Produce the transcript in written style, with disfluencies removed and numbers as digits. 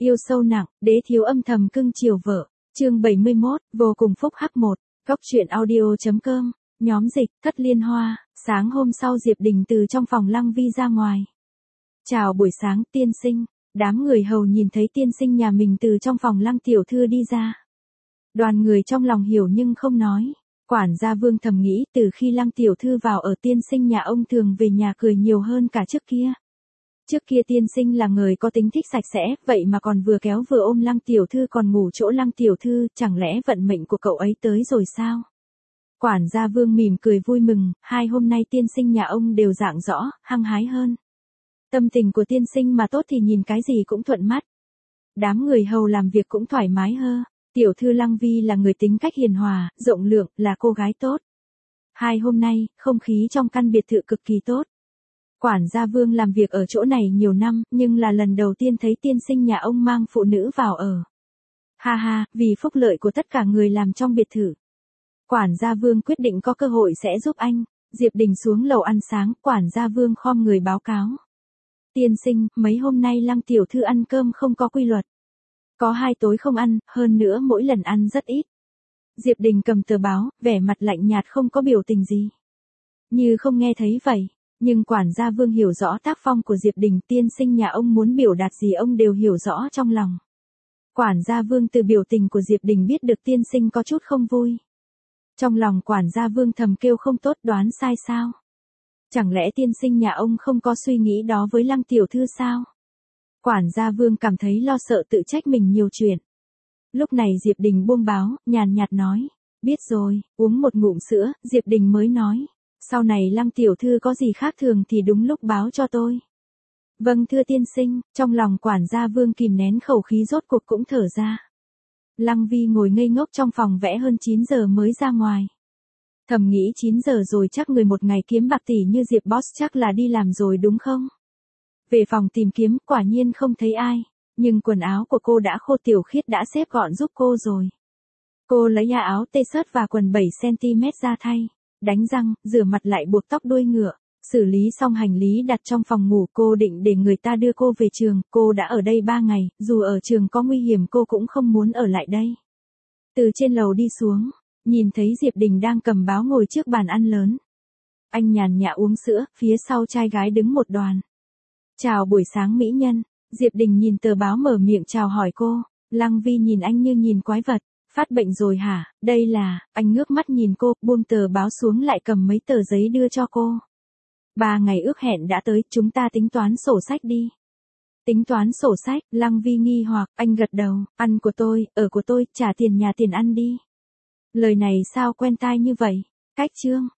Yêu sâu nặng, đế thiếu âm thầm cưng chiều vợ. Chương 71, vô cùng phúc H1. Góc truyện audio.com. Nhóm dịch, Thất Liên Hoa. Sáng hôm sau Diệp Đình từ trong phòng Lăng Vi ra ngoài. Chào buổi sáng, tiên sinh. Đám người hầu nhìn thấy tiên sinh nhà mình từ trong phòng Lăng tiểu thư đi ra. Đoàn người trong lòng hiểu nhưng không nói. Quản gia Vương thầm nghĩ từ khi Lăng tiểu thư vào ở tiên sinh nhà ông thường về nhà cười nhiều hơn cả trước kia. Trước kia tiên sinh là người có tính thích sạch sẽ, vậy mà còn vừa kéo vừa ôm Lăng tiểu thư còn ngủ chỗ Lăng tiểu thư, chẳng lẽ vận mệnh của cậu ấy tới rồi sao? Quản gia Vương mỉm cười vui mừng, hai hôm nay tiên sinh nhà ông đều rạng rõ, hăng hái hơn. Tâm tình của tiên sinh mà tốt thì nhìn cái gì cũng thuận mắt. Đám người hầu làm việc cũng thoải mái hơn. Tiểu thư Lăng Vi là người tính cách hiền hòa, rộng lượng, là cô gái tốt. Hai hôm nay, không khí trong căn biệt thự cực kỳ tốt. Quản gia Vương làm việc ở chỗ này nhiều năm, nhưng là lần đầu tiên thấy tiên sinh nhà ông mang phụ nữ vào ở. Ha ha, vì phúc lợi của tất cả người làm trong biệt thự. Quản gia Vương quyết định có cơ hội sẽ giúp anh. Diệp Đình xuống lầu ăn sáng, quản gia Vương khom người báo cáo. Tiên sinh, mấy hôm nay Lăng tiểu thư ăn cơm không có quy luật. Có 2 tối không ăn, hơn nữa mỗi lần ăn rất ít. Diệp Đình cầm tờ báo, vẻ mặt lạnh nhạt không có biểu tình gì. Như không nghe thấy vậy, nhưng quản gia Vương hiểu rõ tác phong của Diệp Đình, tiên sinh nhà ông muốn biểu đạt gì ông đều hiểu rõ trong lòng. Quản gia Vương từ biểu tình của Diệp Đình biết được tiên sinh có chút không vui. Trong lòng quản gia Vương thầm kêu không tốt, đoán sai sao? Chẳng lẽ tiên sinh nhà ông không có suy nghĩ đó với Lăng tiểu thư sao? Quản gia Vương cảm thấy lo sợ tự trách mình nhiều chuyện. Lúc này Diệp Đình buông báo, nhàn nhạt nói. Biết rồi, uống một ngụm sữa, Diệp Đình mới nói. Sau này Lăng tiểu thư có gì khác thường thì đúng lúc báo cho tôi. Vâng thưa tiên sinh, trong lòng quản gia Vương kìm nén khẩu khí rốt cuộc cũng thở ra. Lăng Vi ngồi ngây ngốc trong phòng vẽ hơn 9 giờ mới ra ngoài. Thầm nghĩ 9 giờ rồi chắc người một ngày kiếm bạc tỷ như Diệp Boss chắc là đi làm rồi đúng không? Về phòng tìm kiếm, quả nhiên không thấy ai. Nhưng quần áo của cô đã khô, Tiểu Khiết đã xếp gọn giúp cô rồi. Cô lấy áo t-shirt và quần 7cm ra thay. Đánh răng, rửa mặt lại buộc tóc đuôi ngựa. Xử lý xong hành lý đặt trong phòng ngủ, cô định để người ta đưa cô về trường. Cô đã ở đây 3 ngày, dù ở trường có nguy hiểm cô cũng không muốn ở lại đây. Từ trên lầu đi xuống, nhìn thấy Diệp Đình đang cầm báo ngồi trước bàn ăn lớn. Anh nhàn nhã uống sữa, phía sau trai gái đứng một đoàn. Chào buổi sáng mỹ nhân. Diệp Đình nhìn tờ báo mở miệng chào hỏi cô. Lăng Vi nhìn anh như nhìn quái vật. Phát bệnh rồi hả? Đây là, anh ngước mắt nhìn cô, buông tờ báo xuống lại cầm mấy tờ giấy đưa cho cô. 3 ngày ước hẹn đã tới, chúng ta tính toán sổ sách đi. Tính toán sổ sách, Lăng Vi nghi hoặc, anh gật đầu, ăn của tôi, ở của tôi, trả tiền nhà tiền ăn đi. Lời này sao quen tai như vậy? Cách chương.